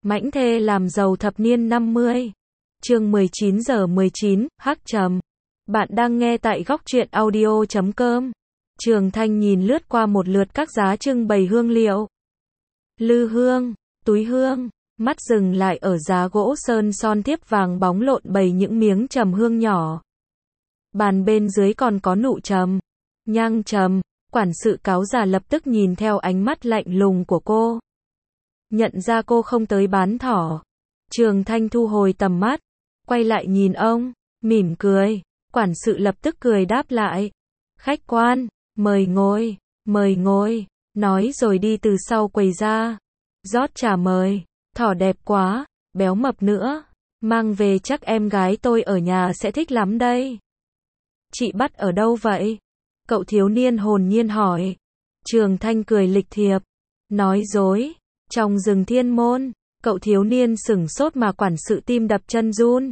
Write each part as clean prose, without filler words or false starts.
Mãnh thê làm giàu thập niên 50. Chương 19:19, hắc trầm. Bạn đang nghe tại góc truyện audio.com. Trường Thanh nhìn lướt qua một lượt các giá trưng bày hương liệu. Lư hương, túi hương, mắt dừng lại ở giá gỗ sơn son thiếp vàng bóng lộn bày những miếng trầm hương nhỏ. Bàn bên dưới còn có nụ trầm, nhang trầm. Quản sự cáo già lập tức nhìn theo ánh mắt lạnh lùng của cô. Nhận ra cô không tới bán thỏ. Trường Thanh thu hồi tầm mắt, quay lại nhìn ông, mỉm cười. Quản sự lập tức cười đáp lại. Khách quan, mời ngồi, nói rồi đi từ sau quầy ra. Rót trà mời, thỏ đẹp quá, béo mập nữa. Mang về chắc em gái tôi ở nhà sẽ thích lắm đây. Chị bắt ở đâu vậy? Cậu thiếu niên hồn nhiên hỏi. Trường Thanh cười lịch thiệp. Nói dối. Trong rừng Thiên Môn. Cậu thiếu niên sửng sốt mà quản sự tim đập chân run.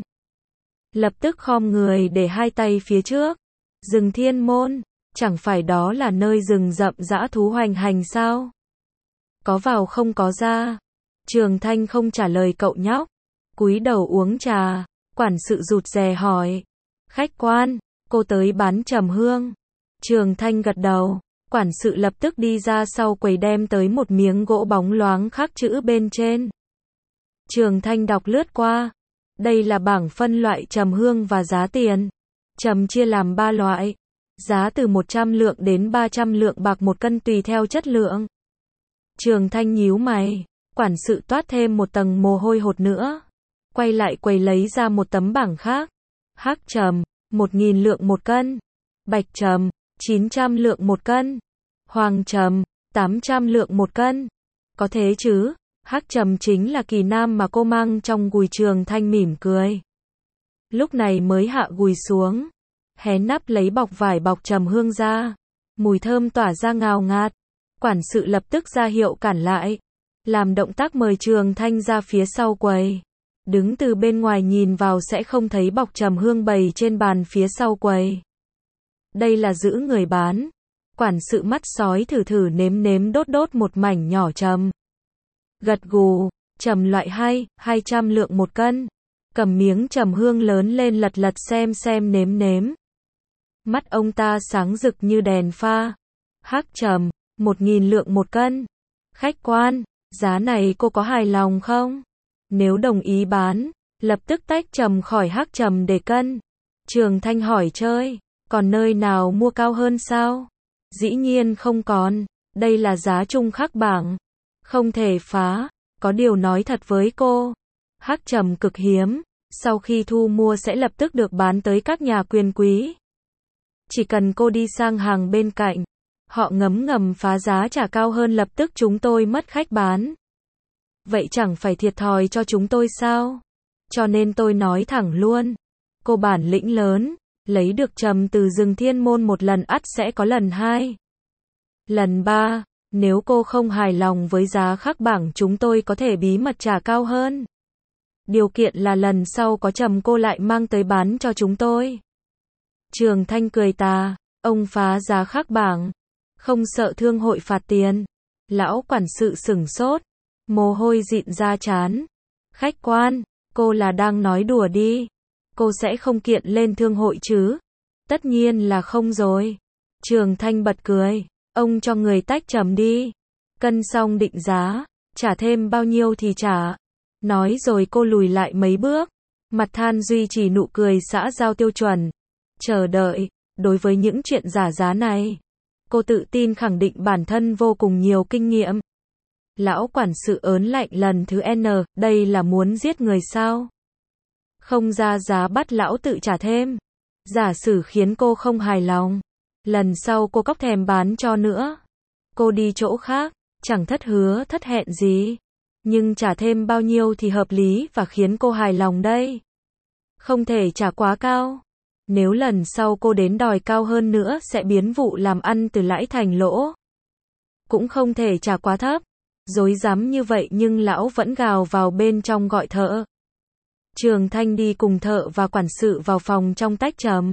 Lập tức khom người để hai tay phía trước. Rừng Thiên Môn. Chẳng phải đó là nơi rừng rậm dã thú hoành hành sao? Có vào không có ra. Trường Thanh không trả lời cậu nhóc. Cúi đầu uống trà. Quản sự rụt rè hỏi. Khách quan, cô tới bán trầm hương. Trường Thanh gật đầu, quản sự lập tức đi ra sau quầy đem tới một miếng gỗ bóng loáng khắc chữ bên trên. Trường Thanh đọc lướt qua. Đây là bảng phân loại trầm hương và giá tiền. Trầm chia làm 3 loại. Giá từ 100 lượng đến 300 lượng bạc một cân tùy theo chất lượng. Trường Thanh nhíu mày, quản sự toát thêm một tầng mồ hôi hột nữa. Quay lại quầy lấy ra một tấm bảng khác. Hắc trầm, 1000 lượng một cân. Bạch trầm, 900 lượng một cân. Hoàng trầm, 800 lượng một cân. Có thế chứ, hắc trầm chính là kỳ nam mà cô mang trong gùi. Trường Thanh mỉm cười. Lúc này mới hạ gùi xuống. Hé nắp lấy bọc vải bọc trầm hương ra. Mùi thơm tỏa ra ngào ngạt. Quản sự lập tức ra hiệu cản lại. Làm động tác mời Trường Thanh ra phía sau quầy. Đứng từ bên ngoài nhìn vào sẽ không thấy bọc trầm hương bày trên bàn phía sau quầy. Đây là giữ người bán. Quản sự mắt sói thử nếm đốt một mảnh nhỏ trầm. Gật gù, trầm loại 200 lượng một cân. Cầm miếng trầm hương lớn lên lật xem nếm. Mắt ông ta sáng rực như đèn pha. Hắc trầm, 1000 lượng một cân. Khách quan, giá này cô có hài lòng không? Nếu đồng ý bán, lập tức tách trầm khỏi hắc trầm để cân. Trường Thanh hỏi chơi. Còn nơi nào mua cao hơn sao? Dĩ nhiên không còn, đây là giá chung khắc bảng. Không thể phá, có điều nói thật với cô. Hắc trầm cực hiếm, sau khi thu mua sẽ lập tức được bán tới các nhà quyền quý. Chỉ cần cô đi sang hàng bên cạnh, họ ngấm phá giá trả cao hơn lập tức chúng tôi mất khách bán. Vậy chẳng phải thiệt thòi cho chúng tôi sao? Cho nên tôi nói thẳng luôn, cô bản lĩnh lớn. Lấy được trầm từ rừng Thiên Môn một lần ắt sẽ có lần 2. Lần 3, nếu cô không hài lòng với giá khắc bảng chúng tôi có thể bí mật trả cao hơn. Điều kiện là lần sau có trầm cô lại mang tới bán cho chúng tôi. Trường Thanh cười tà, ông phá giá khắc bảng. Không sợ thương hội phạt tiền. Lão quản sự sửng sốt. Mồ hôi dịn ra trán. Khách quan, cô là đang nói đùa đi. Cô sẽ không kiện lên thương hội chứ? Tất nhiên là không rồi. Trường Thanh bật cười. Ông cho người tách trầm đi. Cân xong định giá. Trả thêm bao nhiêu thì trả. Nói rồi cô lùi lại mấy bước. Mặt than duy trì nụ cười xã giao tiêu chuẩn. Chờ đợi. Đối với những chuyện giả giá này, cô tự tin khẳng định bản thân vô cùng nhiều kinh nghiệm. Lão quản sự ớn lạnh lần thứ N. Đây là muốn giết người sao? Không ra giá bắt lão tự trả thêm. Giả sử khiến cô không hài lòng, lần sau cô cóc thèm bán cho nữa. Cô đi chỗ khác, chẳng thất hứa thất hẹn gì. Nhưng trả thêm bao nhiêu thì hợp lý và khiến cô hài lòng đây? Không thể trả quá cao. Nếu lần sau cô đến đòi cao hơn nữa sẽ biến vụ làm ăn từ lãi thành lỗ. Cũng không thể trả quá thấp. Dối dám như vậy nhưng lão vẫn gào vào bên trong gọi thợ. Trường Thanh đi cùng thợ và quản sự vào phòng trong tách trầm.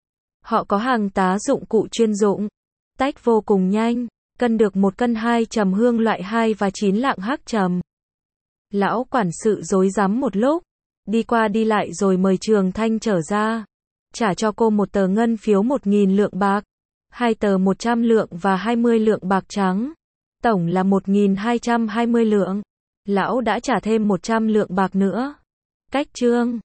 Họ có hàng tá dụng cụ chuyên dụng. Tách vô cùng nhanh, cân được 1 cân 2 trầm hương loại 2 và 9 lạng hắc trầm. Lão quản sự rối rắm một lúc, đi qua đi lại rồi mời Trường Thanh trở ra. Trả cho cô một tờ ngân phiếu 1.000 lượng bạc, 2 tờ 100 lượng và 20 lượng bạc trắng. Tổng là 1.220 lượng. Lão đã trả thêm 100 lượng bạc nữa. Cách chương